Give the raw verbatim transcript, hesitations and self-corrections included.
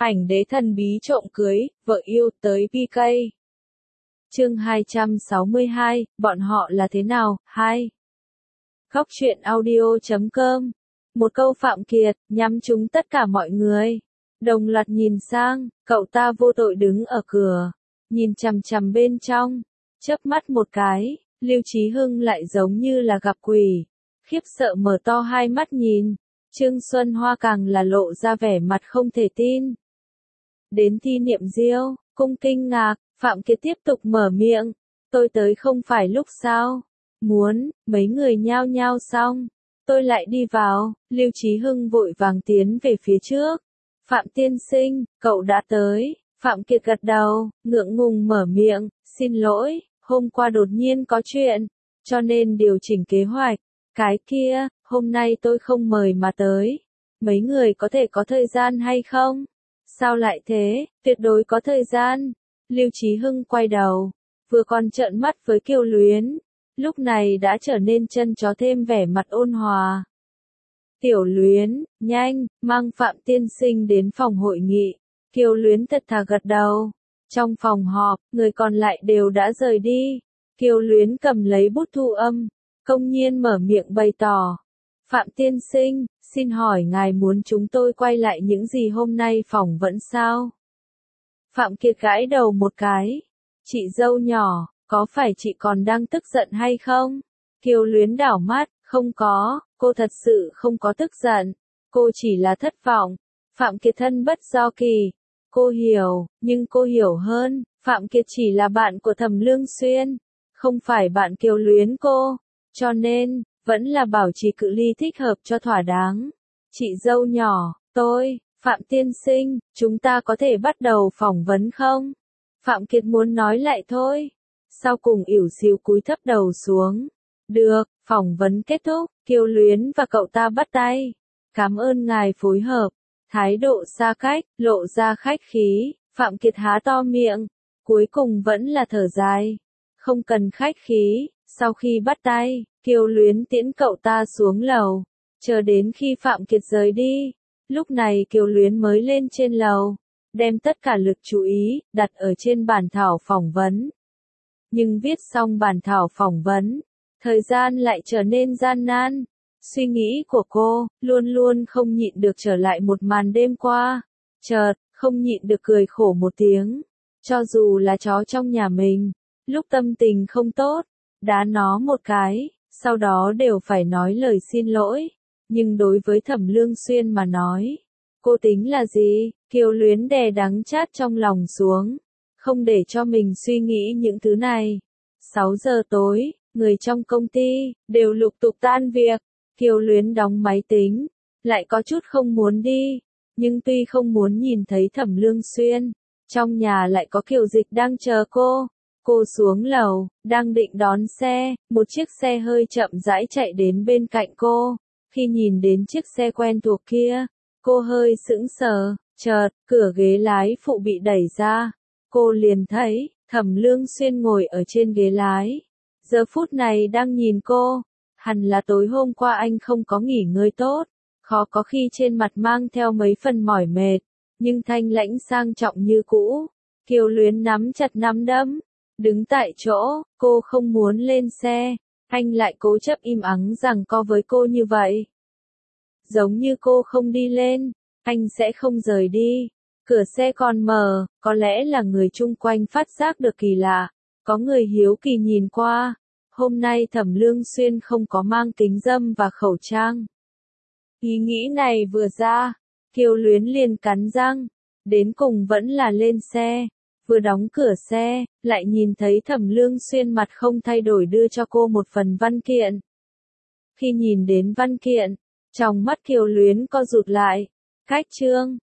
Ảnh đế thần bí trộm cưới, vợ yêu tới pê ca. Chương hai trăm sáu mươi hai, bọn họ là thế nào? hai. Góc truyện audio chấm com. Một câu Phạm Kiệt, nhắm trúng tất cả mọi người. Đồng loạt nhìn sang, cậu ta vô tội đứng ở cửa, nhìn chằm chằm bên trong, chớp mắt một cái, Lưu Chí Hưng lại giống như là gặp quỷ, khiếp sợ mở to hai mắt nhìn. Trương Xuân Hoa càng là lộ ra vẻ mặt không thể tin. Đến thi niệm diêu, cung kinh ngạc, Phạm Kiệt tiếp tục mở miệng, tôi tới không phải lúc sao? Muốn, mấy người nhao nhao xong, tôi lại đi vào. Lưu Chí Hưng vội vàng tiến về phía trước. Phạm tiên sinh, cậu đã tới. Phạm Kiệt gật đầu, ngượng ngùng mở miệng, xin lỗi, hôm qua đột nhiên có chuyện, cho nên điều chỉnh kế hoạch. Cái kia, hôm nay tôi không mời mà tới. Mấy người có thể có thời gian hay không? Sao lại thế? Tuyệt đối có thời gian. Lưu Chí Hưng quay đầu, vừa còn trợn mắt với Kiều Luyến, lúc này đã trở nên chân chó thêm vẻ mặt ôn hòa. Tiểu Luyến, nhanh, mang Phạm tiên sinh đến phòng hội nghị. Kiều Luyến thật thà gật đầu. Trong phòng họp, người còn lại đều đã rời đi. Kiều Luyến cầm lấy bút thu âm, công nhiên mở miệng bày tỏ. Phạm tiên sinh, xin hỏi ngài muốn chúng tôi quay lại những gì hôm nay phỏng vấn sao? Phạm Kiệt gãi đầu một cái. Chị dâu nhỏ, có phải chị còn đang tức giận hay không? Kiều Luyến đảo mắt, không có, cô thật sự không có tức giận. Cô chỉ là thất vọng. Phạm Kiệt thân bất do kỳ. Cô hiểu, nhưng cô hiểu hơn, Phạm Kiệt chỉ là bạn của Thẩm Lương Xuyên, không phải bạn Kiều Luyến cô. Cho nên, vẫn là bảo trì cự ly thích hợp cho thỏa đáng. Chị dâu nhỏ, tôi, Phạm tiên sinh, chúng ta có thể bắt đầu phỏng vấn không? Phạm Kiệt muốn nói lại thôi. Sau cùng ỉu xìu cúi thấp đầu xuống. Được, phỏng vấn kết thúc, Kiều Luyến và cậu ta bắt tay. Cảm ơn ngài phối hợp. Thái độ xa cách, lộ ra khách khí, Phạm Kiệt há to miệng. Cuối cùng vẫn là thở dài. Không cần khách khí, sau khi bắt tay, Kiều Luyến tiễn cậu ta xuống lầu. Chờ đến khi Phạm Kiệt rời đi, lúc này Kiều Luyến mới lên trên lầu, đem tất cả lực chú ý, đặt ở trên bản thảo phỏng vấn. Nhưng viết xong bản thảo phỏng vấn, thời gian lại trở nên gian nan. Suy nghĩ của cô, luôn luôn không nhịn được trở lại một màn đêm qua. Chợt, không nhịn được cười khổ một tiếng. Cho dù là chó trong nhà mình, lúc tâm tình không tốt, đá nó một cái, sau đó đều phải nói lời xin lỗi. Nhưng đối với Thẩm Lương Xuyên mà nói, cô tính là gì? Kiều Luyến đè đắng chát trong lòng xuống, không để cho mình suy nghĩ những thứ này. sáu giờ tối, người trong công ty đều lục tục tan việc. Kiều Luyến đóng máy tính, lại có chút không muốn đi, nhưng tuy không muốn nhìn thấy Thẩm Lương Xuyên, trong nhà lại có Kiều Dịch đang chờ cô. Cô xuống lầu, đang định đón xe, một chiếc xe hơi chậm rãi chạy đến bên cạnh cô. Khi nhìn đến chiếc xe quen thuộc kia, cô hơi sững sờ, chợt, cửa ghế lái phụ bị đẩy ra. Cô liền thấy, Thẩm Lương Xuyên ngồi ở trên ghế lái. Giờ phút này đang nhìn cô. Hẳn là tối hôm qua anh không có nghỉ ngơi tốt, khó có khi trên mặt mang theo mấy phần mỏi mệt, nhưng thanh lãnh sang trọng như cũ. Kiều Luyến nắm chặt nắm đấm, đứng tại chỗ, cô không muốn lên xe, anh lại cố chấp im ắng giằng co với cô như vậy. Giống như cô không đi lên, anh sẽ không rời đi. Cửa xe còn mở, có lẽ là người chung quanh phát giác được kỳ lạ, có người hiếu kỳ nhìn qua. Hôm nay Thẩm Lương Xuyên không có mang kính râm và khẩu trang. Ý nghĩ này vừa ra, Kiều Luyến liền cắn răng, đến cùng vẫn là lên xe. Vừa đóng cửa xe, lại nhìn thấy Thẩm Lương Xuyên mặt không thay đổi đưa cho cô một phần văn kiện. Khi nhìn đến văn kiện, trong mắt Kiều Luyến co rụt lại. Cách chương,